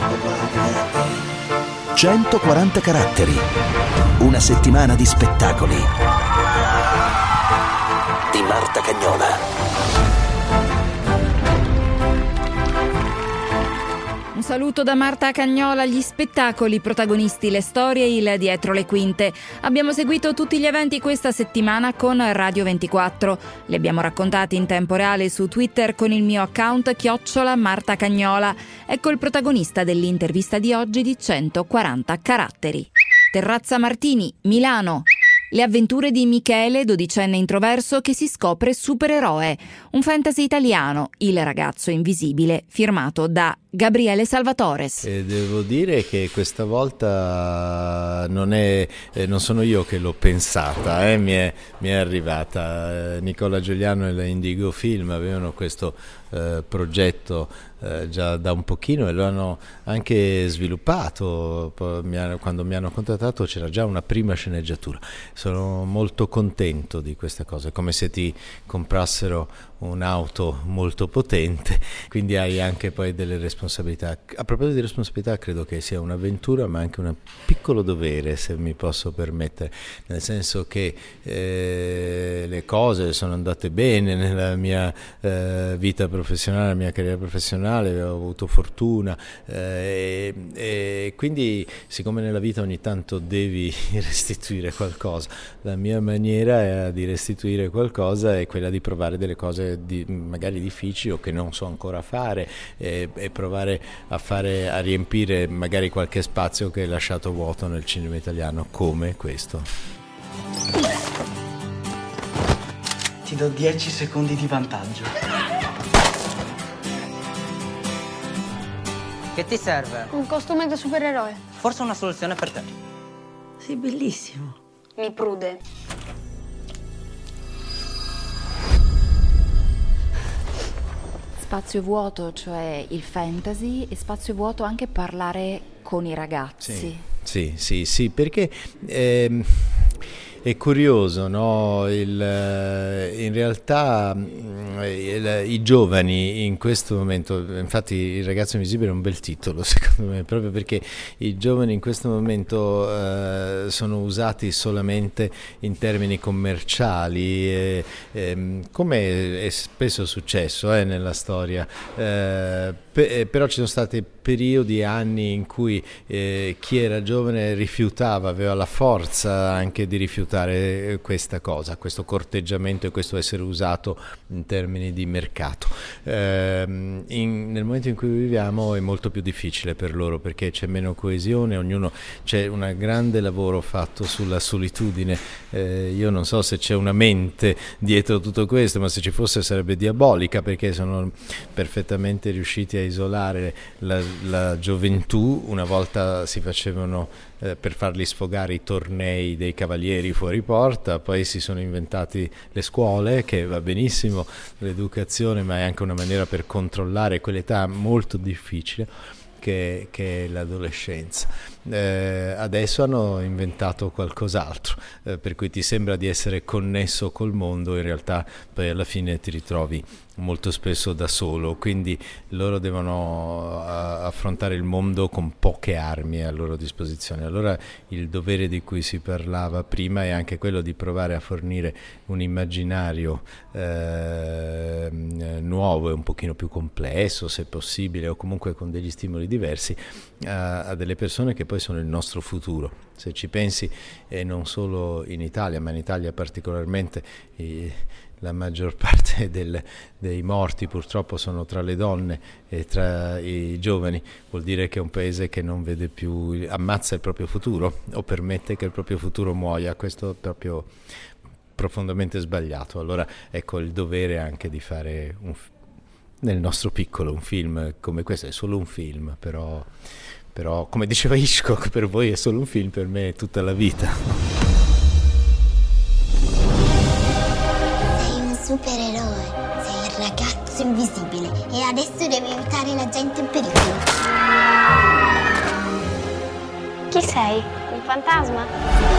140 caratteri. Una settimana di spettacoli. Di Marta Cagnola. Un saluto da Marta Cagnola. Gli spettacoli, protagonisti, le storie, il dietro le quinte. Abbiamo seguito tutti gli eventi questa settimana con Radio 24. Li abbiamo raccontati in tempo reale su Twitter con il mio account @Marta Cagnola. Ecco il protagonista dell'intervista di oggi di 140 caratteri. Terrazza Martini, Milano. Le avventure di Michele, dodicenne introverso che si scopre supereroe. Un fantasy italiano, Il ragazzo invisibile, firmato da Gabriele Salvatores. E devo dire che questa volta non sono io che l'ho pensata, mi è arrivata. Nicola Giuliano e la Indigo Film avevano questo progetto già da un pochino e lo hanno anche sviluppato. Quando mi hanno contattato c'era già una prima sceneggiatura. Sono molto contento di questa cosa, è come se ti comprassero un'auto molto potente, quindi hai anche poi delle responsabilità. A proposito di responsabilità, credo che sia un'avventura ma anche un piccolo dovere, se mi posso permettere, nel senso che le cose sono andate bene nella mia vita professionale, nella mia carriera professionale, ho avuto fortuna e quindi, siccome nella vita ogni tanto devi restituire qualcosa, la mia maniera di restituire qualcosa è quella di provare delle cose magari difficili o che non so ancora fare e provare a riempire magari qualche spazio che è lasciato vuoto nel cinema italiano, come questo. Ti do 10 secondi di vantaggio. Che ti serve? Un costume da supereroe. Forse una soluzione per te. Sei bellissimo. Mi prude. Spazio vuoto, cioè il fantasy, e spazio vuoto anche parlare con i ragazzi. Sì, perché è curioso, no? In realtà i giovani in questo momento, infatti Il ragazzo invisibile è un bel titolo secondo me, proprio perché i giovani in questo momento sono usati solamente in termini commerciali, come è spesso successo nella storia, però ci sono stati periodi, anni in cui chi era giovane rifiutava, aveva la forza anche di rifiutare questa cosa, questo corteggiamento e questo essere usato in termini di mercato. Nel momento in cui viviamo è molto più difficile per loro, perché c'è meno coesione, c'è un grande lavoro fatto sulla solitudine. Io non so se c'è una mente dietro tutto questo, ma se ci fosse sarebbe diabolica, perché sono perfettamente riusciti a isolare la gioventù. Una volta si facevano per farli sfogare i tornei dei cavalieri fuori porta, poi si sono inventati le scuole, che va benissimo, l'educazione, ma è anche una maniera per controllare quell'età molto difficile che è l'adolescenza. Adesso hanno inventato qualcos'altro, per cui ti sembra di essere connesso col mondo, in realtà poi alla fine ti ritrovi molto spesso da solo, quindi loro devono affrontare il mondo con poche armi a loro disposizione. Allora il dovere di cui si parlava prima è anche quello di provare a fornire un immaginario nuovo e un pochino più complesso, se possibile, o comunque con degli stimoli diversi a delle persone che poi sono il nostro futuro. Se ci pensi, e non solo in Italia, ma in Italia particolarmente, la maggior parte dei morti purtroppo sono tra le donne e tra i giovani. Vuol dire che è un paese che non vede più, ammazza il proprio futuro o permette che il proprio futuro muoia. Questo è proprio profondamente sbagliato. Allora ecco il dovere anche di fare nel nostro piccolo un film come questo. È solo un film, però come diceva Hitchcock, per voi è solo un film, per me è tutta la vita. Supereroe, sei il ragazzo invisibile e adesso devi aiutare la gente in pericolo. Chi sei? Un fantasma?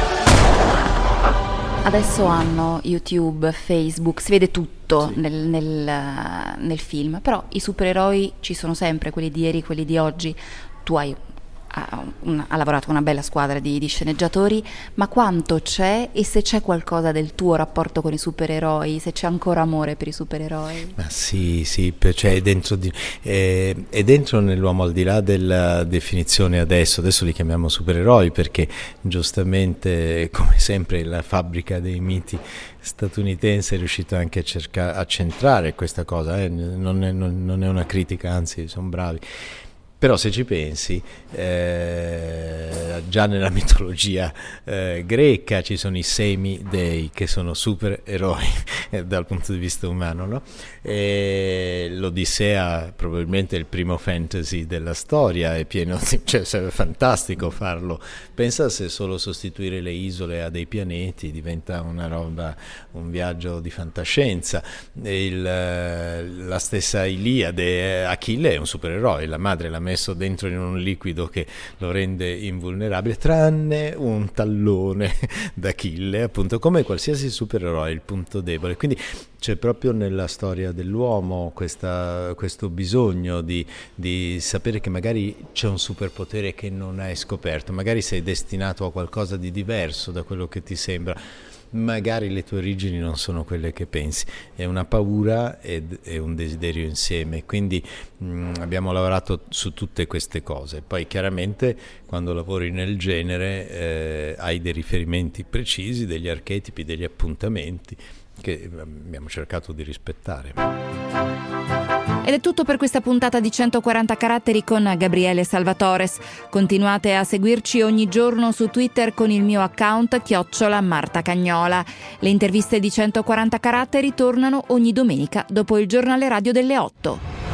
Adesso hanno YouTube, Facebook, si vede tutto sì. nel film, però i supereroi ci sono sempre, quelli di ieri, quelli di oggi. tu ha lavorato con una bella squadra di sceneggiatori, ma quanto c'è, e se c'è qualcosa del tuo rapporto con i supereroi, se c'è ancora amore per i supereroi? Ma sì, cioè è dentro nell'uomo, al di là della definizione adesso li chiamiamo supereroi perché giustamente, come sempre, la fabbrica dei miti statunitense è riuscita anche a centrare questa cosa, non è una critica, anzi sono bravi. Però se ci pensi, già nella mitologia greca ci sono i semidei che sono supereroi dal punto di vista umano, no? E l'Odissea probabilmente è il primo fantasy della storia, è pieno cioè sarebbe fantastico farlo. Pensa se solo sostituire le isole a dei pianeti diventa una roba, un viaggio di fantascienza. La stessa Iliade, Achille è un supereroe, la madre l'ha messo dentro in un liquido che lo rende invulnerabile, tranne un tallone d'Achille, appunto, come qualsiasi supereroe, il punto debole. Quindi c'è proprio nella storia dell'uomo questo bisogno di sapere che magari c'è un superpotere che non hai scoperto, magari sei destinato a qualcosa di diverso da quello che ti sembra, magari le tue origini non sono quelle che pensi, è una paura ed è un desiderio insieme. Quindi abbiamo lavorato su tutte queste cose. Poi chiaramente quando lavori nel genere hai dei riferimenti precisi, degli archetipi, degli appuntamenti che abbiamo cercato di rispettare. Ed è tutto per questa puntata di 140 caratteri con Gabriele Salvatores. Continuate a seguirci ogni giorno su Twitter con il mio account @MartaCagnola. Le interviste di 140 caratteri tornano ogni domenica dopo il giornale radio delle 8.